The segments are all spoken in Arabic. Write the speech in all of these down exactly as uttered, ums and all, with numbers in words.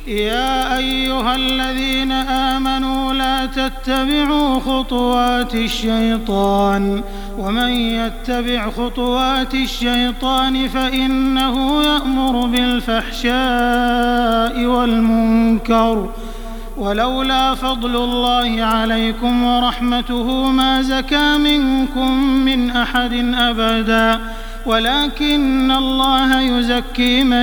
يا أيها الذين آمنوا لا تتبعوا خطوات الشيطان ومن يتبع خطوات الشيطان فإنه يأمر بالفحشاء والمنكر ولولا فضل الله عليكم ورحمته ما زكى منكم من أحد أبدا ولكن الله يزكي من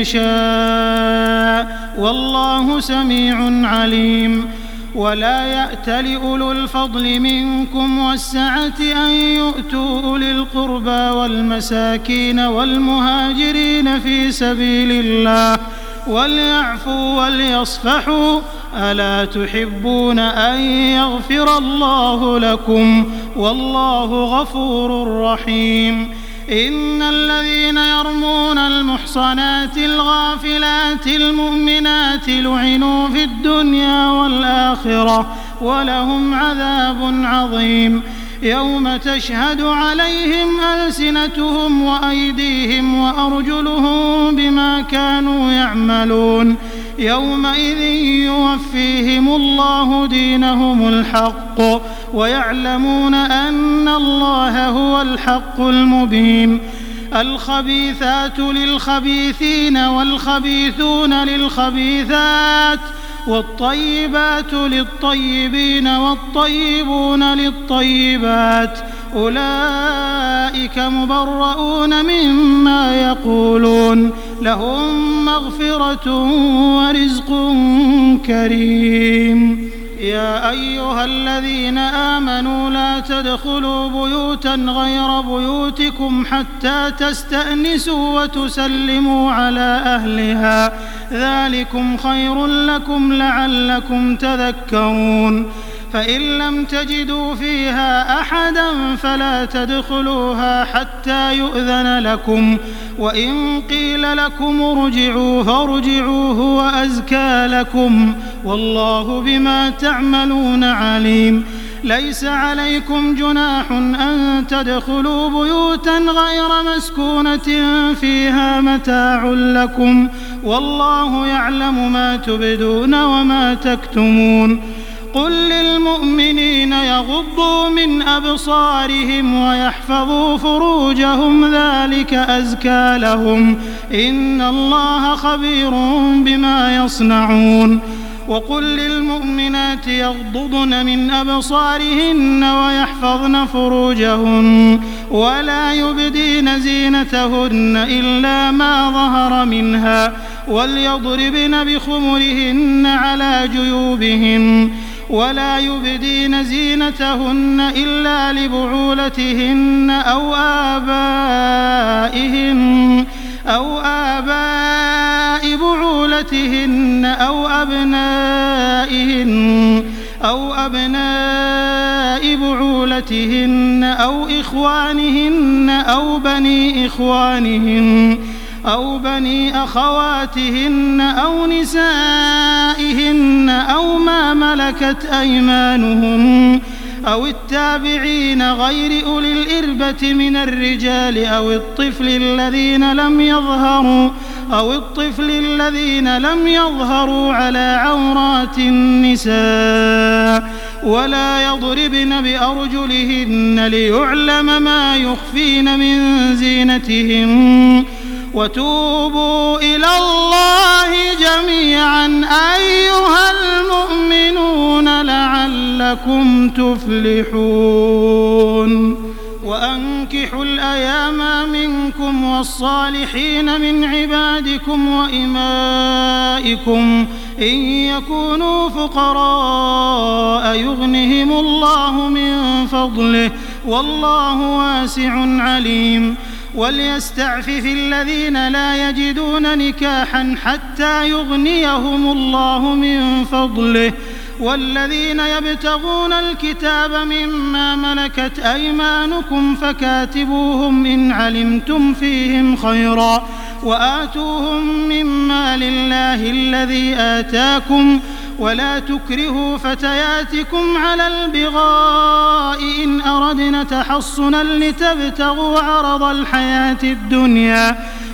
يشاء والله سميع عليم. ولا يأتل أولو الفضل منكم والسعة أن يؤتوا أولي القربى والمساكين والمهاجرين في سبيل الله وليعفوا وليصفحوا ألا تحبون أن يغفر الله لكم والله غفور رحيم. إن الذين يرمون المحصنات الغافلات المؤمنات لعنوا في الدنيا والآخرة ولهم عذاب عظيم يوم تشهد عليهم ألسنتهم وأيديهم وأرجلهم بما كانوا يعملون يومئذ يوفيهم الله دينهم الحق ويعلمون أن الله هو الحق المبين. الخبيثات للخبيثين والخبيثون للخبيثات والطيبات للطيبين والطيبون للطيبات أولئك مبرؤون مما يقولون لهم مغفرة ورزق كريم. يا أيها الذين آمنوا لا تدخلوا بيوتا غير بيوتكم حتى تستأنسوا وتسلموا على أهلها ذلكم خير لكم لعلكم تذكرون. فإن لم تجدوا فيها أحدا فلا تدخلوها حتى يؤذن لكم وإن قيل لكم ارجعوا فارجعوا هو أزكى لكم والله بما تعملون عليم. ليس عليكم جناح أن تدخلوا بيوتا غير مسكونة فيها متاع لكم والله يعلم ما تبدون وما تكتمون. قل للمؤمنين يغضوا من أبصارهم ويحفظوا فروجهم ذلك أزكى لهم إن الله خبير بما يصنعون. وقل للمؤمنات يغضضن من أبصارهن ويحفظن فروجهن ولا يبدين زينتهن إلا ما ظهر منها وليضربن بخمرهن على جيوبهن ولا يبدين زينتهن إلا لبعولتهن أو آبائهن أو آباء بعولتهن أو أبنائهن أو أبناء بعولتهن أو إخوانهن أو بني إخوانهن أو بني أخواتهن أو نسائهن أو ما ملكت أيمانهن أو التابعين غير أولي الإربة من الرجال أو الطفل الذين لم يظهروا أو الطفل الذين لم يظهروا على عورات النساء ولا يضربن بأرجلهن ليعلم ما يخفين من زينتهن. وتوبوا إلى الله جميعا أيها المؤمنون لعلكم تفلحون. وأنكحوا الأيام منكم والصالحين من عبادكم وإمائكم إن يكونوا فقراء يغنهم الله من فضله والله واسع عليم. وليستعفف الذين لا يجدون نكاحا حتى يغنيهم الله من فضله والذين يبتغون الكتاب مما ملكت أيمانكم فكاتبوهم إن علمتم فيهم خيرا وآتوهم مما لله الذي آتاكم ولا تكرهوا فتياتكم على البغاء إن أردنا تحصنا لتبتغوا عرض الحياة الدنيا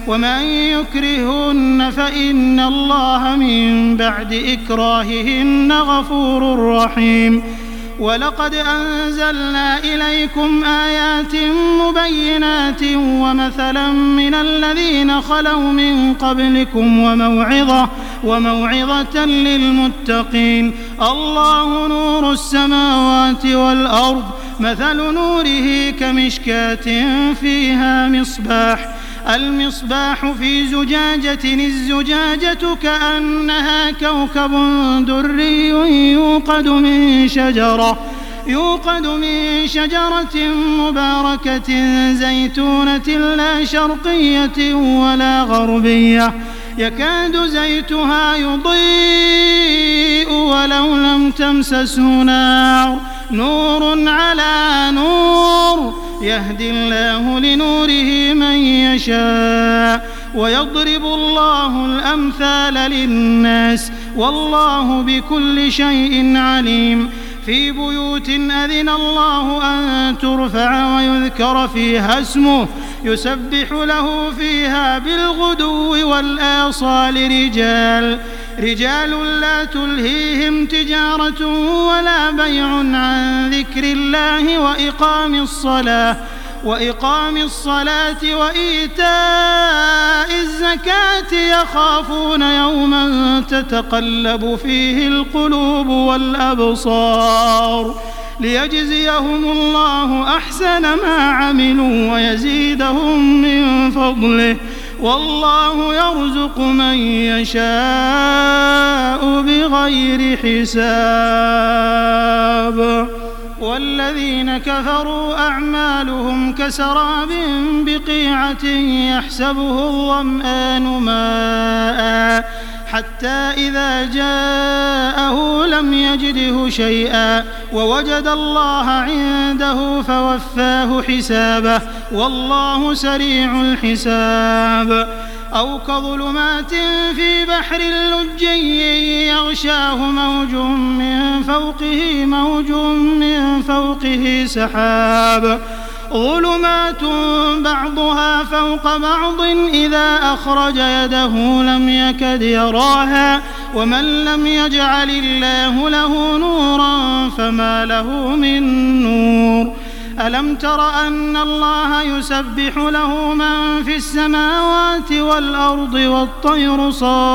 ومن يكرهن فإن الله من بعد إكراههن غفور رحيم. ولقد أنزلنا إليكم آيات مبينات ومثلا من الذين خلوا من قبلكم وموعظة, وموعظة للمتقين. الله نور السماوات والأرض، مثل نوره كمشكاة فيها مصباح، المصباح في زجاجة، الزجاجة كأنها كوكب دري يوقد من شجرة يوقد من شجرة مباركة زيتونة لا شرقية ولا غربية، يكاد زيتها يضيء ولو لم تمسسه نار، نور على نور، يهدي الله لنوره من يشاء، ويضرب الله الأمثال للناس، والله بكل شيء عليم. في بيوت أذن الله أن ترفع ويذكر فيها اسمه يسبح له فيها بالغدو والآصال رجال رجال لا تلهيهم تجارة ولا بيع عن ذكر الله وإقام الصلاة وإقام الصلاة وإيتاء الزكاة يخافون يوما تتقلب فيه القلوب والأبصار، ليجزيهم الله أحسن ما عملوا ويزيدهم من فضله، والله يرزق من يشاء بغير حساب. والذين كفروا أعمالهم كسراب بقيعة يحسبه الظمآن ماء حتى إذا جاءه لم يجده شيئا ووجد الله عنده فوفاه حسابه، والله سريع الحساب. أو كظلمات في بحر لجي يغشاه موج من فوقه موج من فوقه سحاب، ظلمات بعضها فوق بعض إذا أخرج يده لم يكد يراها، ومن لم يجعل الله له نورا فما له من نور. ألم تر أن الله يسبح له من في السماوات والأرض والطير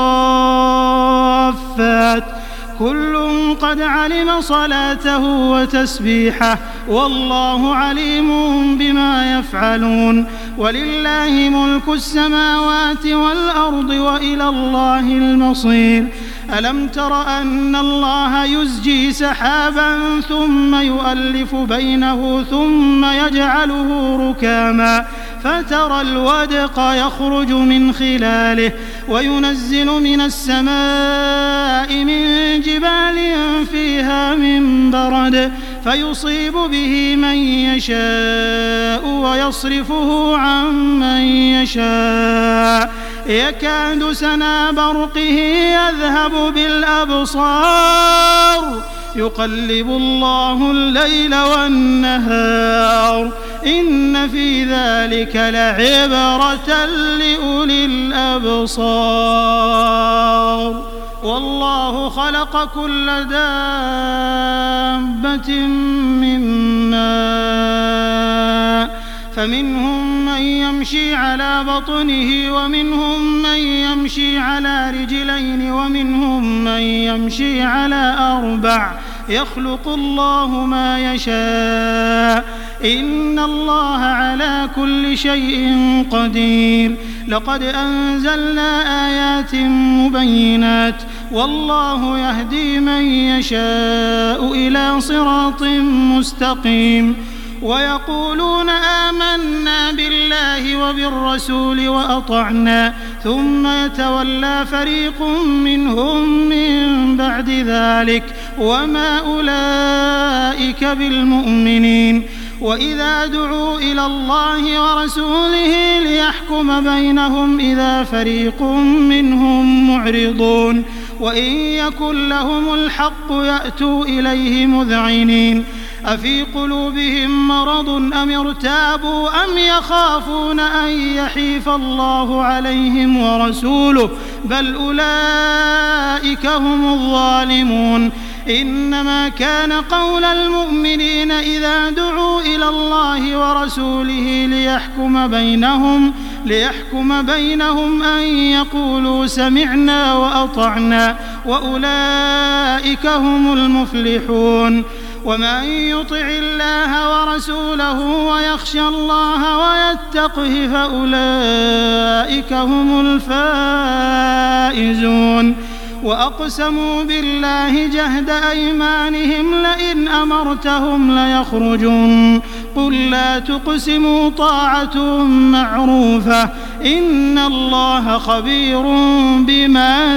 صافات كل قد علم صلاته وتسبيحه، والله عليم بما يفعلون. ولله ملك السماوات والأرض وإلى الله المصير. ألم تر أن الله يزجي سحابا ثم يؤلف بينه ثم يجعله ركاما فترى الودق يخرج من خلاله، وينزل من السماء من جبال فيها من برد فيصيب به من يشاء ويصرفه عن من يشاء، يكاد سنا برقه يذهب بالأبصار، يقلب الله الليل والنهار، إن في ذلك لعبرة لأولي الأبصار. والله خلق كل دابة من ماء فمنهم من يمشي على بطنه ومنهم من يمشي على رجلين ومنهم من يمشي على أربع، يخلق الله ما يشاء، إن الله على كل شيء قدير. لقد أنزلنا آيات مبينات والله يهدي من يشاء إلى صراط مستقيم. ويقولون آمنا بالله وبالرسول وأطعنا ثم يتولى فريق منهم من بعد ذلك وما أولئك بالمؤمنين. وإذا دعوا إلى الله ورسوله ليحكم بينهم إذا فريق منهم معرضون، وإن يكن لهم الحق يأتوا إليه مذعنين. أفي قلوبهم مرض أم ارتابوا أم يخافون أن يحيف الله عليهم ورسوله بل أولئك هم الظالمون إنما كان قول المؤمنين إذا دعوا إلى الله ورسوله ليحكم بينهم ليحكم بينهم أن يقولوا سمعنا وأطعنا وأولئك هم المفلحون ومن يطع الله ورسوله ويخشى الله ويتقه فأولئك هم الفائزون وأقسموا بالله جهد أيمانهم لئن أمرتهم ليخرجون قل لا تقسموا طاعة معروفة إن الله خبير بما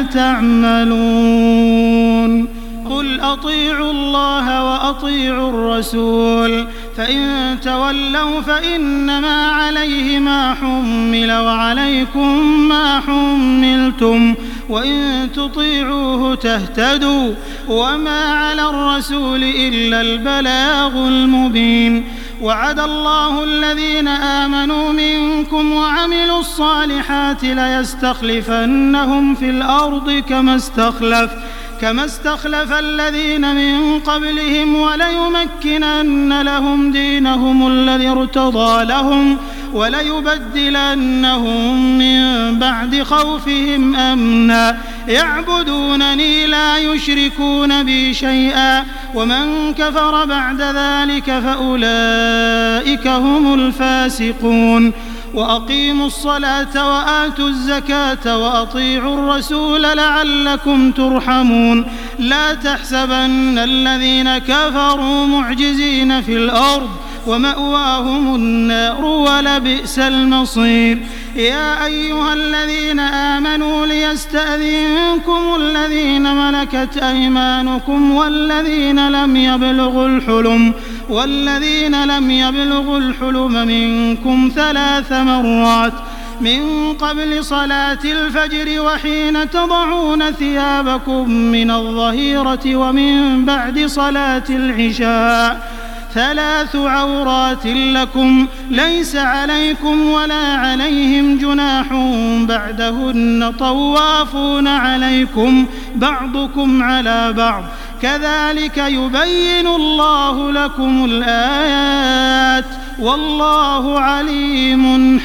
تعملون قل أطيعوا الله وأطيعوا الرسول فإن تولوا فإنما عليه ما حمل وعليكم ما حملتم وإن تطيعوه تهتدوا وما على الرسول إلا البلاغ المبين وعد الله الذين آمنوا منكم وعملوا الصالحات ليستخلفنهم في الأرض كما استخلف كما استخلف الذين من قبلهم وليمكنن لهم دينهم الذي ارتضى لهم وليبدلنهم من بعد خوفهم أمنا يعبدونني لا يشركون بي شيئا ومن كفر بعد ذلك فأولئك هم الفاسقون وأقيموا الصلاة وآتوا الزكاة وأطيعوا الرسول لعلكم ترحمون لا تحسبن الذين كفروا معجزين في الأرض ومأواهم النار ولبئس المصير يا أيها الذين آمنوا ليستأذنكم الذين ملكت أيمانكم والذين لم يبلغوا الحلم والذين لم يبلغوا الحلم منكم ثلاث مرات من قبل صلاة الفجر وحين تضعون ثيابكم من الظهيرة ومن بعد صلاة العشاء ثلاث عورات لكم ليس عليكم ولا عليهم جناح بعدهن طوافون عليكم بعضكم على بعض كذلك يبين الله لكم الآيات والله عليم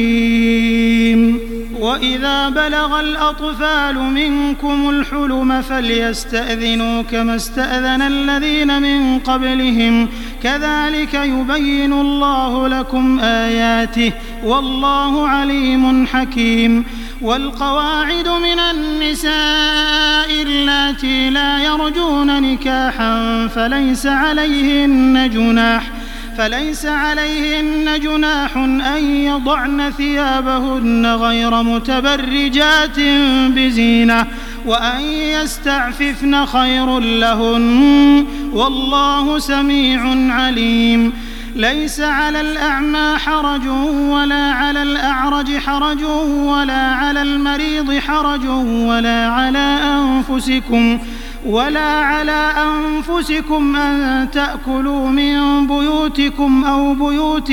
حكيم وإذا بلغ الأطفال منكم الحلم فليستأذنوا كما استأذن الذين من قبلهم كذلك يبين الله لكم آياته والله عليم حكيم والقواعد من النساء اللاتي لا يرجون نكاحا فليس عليهن جناح فليس عليهن جناح أن يضعن ثيابهن غير متبرجات بزينة وأن يستعففن خير لهن والله سميع عليم ليس على الأعمى حرج ولا على الأعرج حرج ولا على المريض حرج ولا على أنفسكم ولا على أنفسكم أن تأكلوا من بيوتكم أو بيوت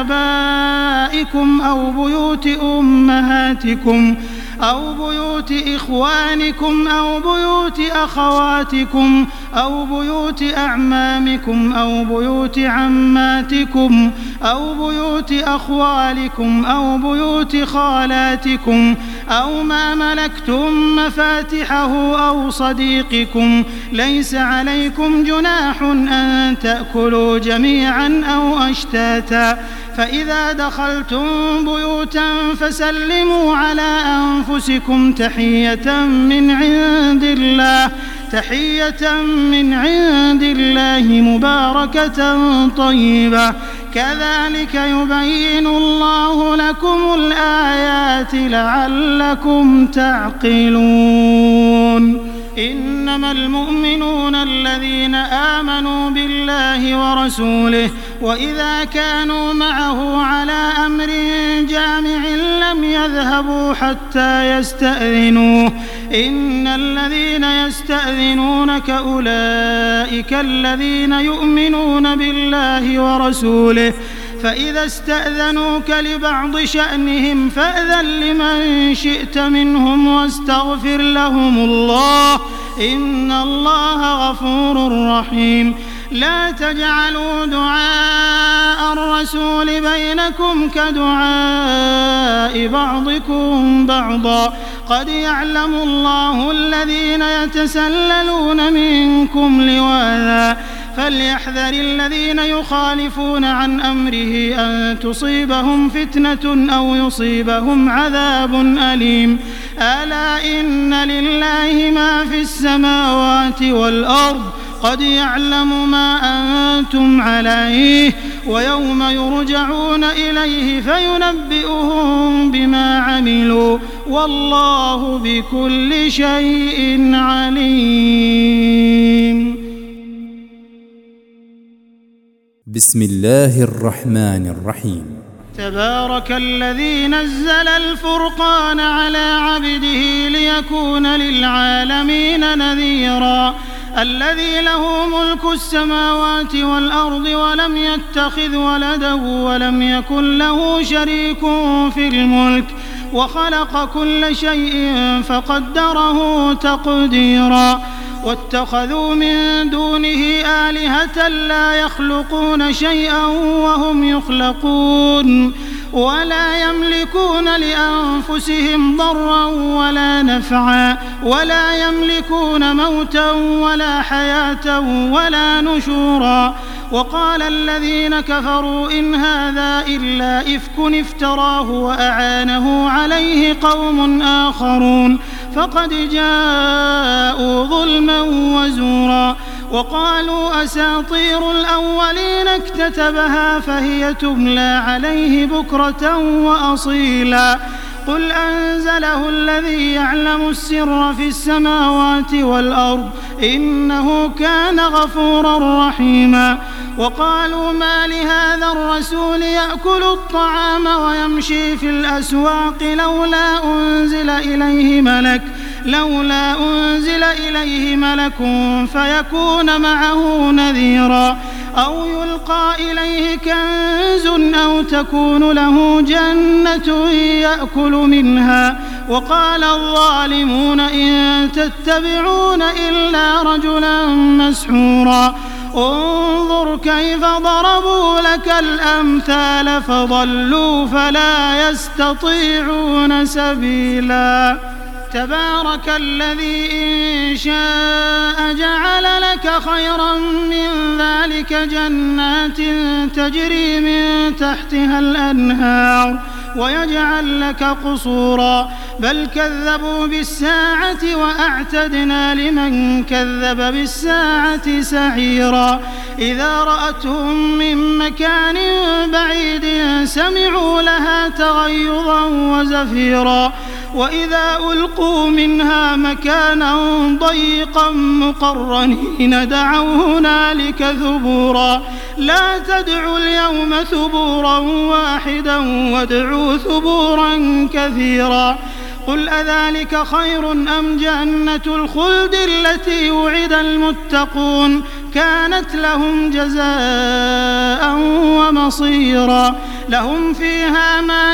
آبائكم أو بيوت أمهاتكم أو بيوت إخوانكم أو بيوت أخواتكم أو بيوت أعمامكم أو بيوت عماتكم أو بيوت أخوالكم أو بيوت خالاتكم أو ما ملكتم مفاتحه أو صديقكم ليس عليكم جناح أن تأكلوا جميعا أو أشتاتا فإذا دخلتم بيوتا فسلموا على أنفسكم تحية من عند الله تحية من عند الله مباركة طيبة كذلك يبين الله لكم الآيات لعلكم تعقلون إنما المؤمنون الذين آمنوا بالله ورسوله وإذا كانوا معه على أمر جامع لم يذهبوا حتى يستأذنوه إن الذين يستأذنونك أولئك الذين يؤمنون بالله ورسوله فإذا استأذنوك لبعض شأنهم فأذن لمن شئت منهم واستغفر لهم الله إن الله غفور رحيم. لا تجعلوا دعاء الرسول بينكم كدعاء بعضكم بعضا قد يعلم الله الذين يتسللون منكم لواذا فليحذر الذين يخالفون عن أمره أن تصيبهم فتنة أو يصيبهم عذاب أليم. ألا إن لله ما في السماوات والأرض قد يعلم ما أنتم عليه ويوم يرجعون إليه فينبئهم بما عملوا والله بكل شيء عليم. بسم الله الرحمن الرحيم. تبارك الذي نزل الفرقان على عبده ليكون للعالمين نذيرا الذي له ملك السماوات والأرض ولم يتخذ ولدا ولم يكن له شريك في الملك وخلق كل شيء فقدره تقديرا واتخذوا من دونه آلهة لا يخلقون شيئا وهم يخلقون ولا يملكون لأنفسهم ضرا ولا نفعا ولا يملكون موتا ولا حياة ولا نشورا. وقال الذين كفروا إن هذا إلا إفك افتراه وأعانه عليه قوم آخرون فقد جاءوا ظلما وزورا. وقالوا أساطير الأولين اكتتبها فهي تملى عليه بكرة وأصيلا قل أنزله الذي يعلم السر في السماوات والأرض إنه كان غفورا رحيما. وقالوا ما لهذا الرسول يأكل الطعام ويمشي في الأسواق لولا أنزل إليه ملك لولا أنزل إليه ملك فيكون معه نذيرا أو يلقى إليه كنز أو تكون له جنة يأكل منها. وقال الظالمون إن تتبعون إلا رجلا مسحورا انظر كيف ضربوا لك الأمثال فضلوا فلا يستطيعون سبيلا. تبارك الذي إن شاء جعل لك خيرا من ذلك جنات تجري من تحتها الأنهار ويجعل لك قصورا بل كذبوا بالساعة وأعتدنا لمن كذب بالساعة سعيرا. إذا رأتهم من مكان بعيد سمعوا لها تغيظا وزفيرا وإذا ألقوا منها مكانا ضيقا مقرنين دعوا هنالك ثبورا لا تدعوا اليوم ثبورا واحدا وادعوا ثبورا كثيرا. قل أذلك خير أم جنة الخلد التي وعد المتقون كانت لهم جزاء ومصيرا لهم فيها ما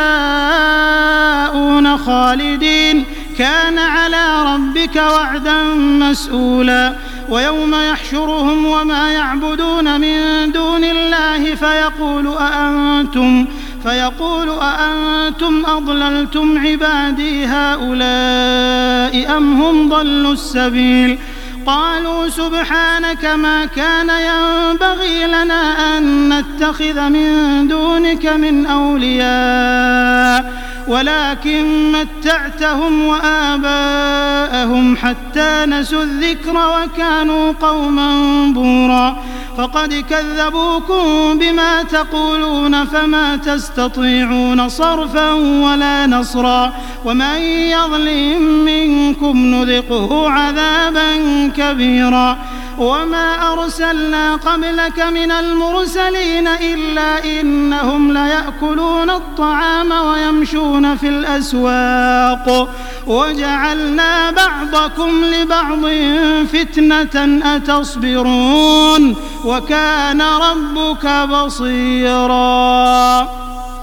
يشاءون خالدين كان على ربك وعدا مسؤولا. ويوم يحشرهم وما يعبدون من دون الله فيقول أأنتم فيقول أأنتم أضللتم عبادي هؤلاء أم هم ضلوا السبيل قالوا سبحانك ما كان ينبغي لنا أن نتخذ من دونك من أولياء ولكن متعتهم وآباءهم حتى نسوا الذكر وكانوا قوما بورا فقد كذبوكم بما تقولون فما تستطيعون صرفا ولا نصرا ومن يظلم منكم نذقه عذابا كبيرا. وما أرسلنا قبلك من المرسلين إلا إنهم ليأكلون الطعام ويمشون في الأسواق وجعلنا بعضكم لبعض فتنة أتصبرون وكان ربك بصيرا.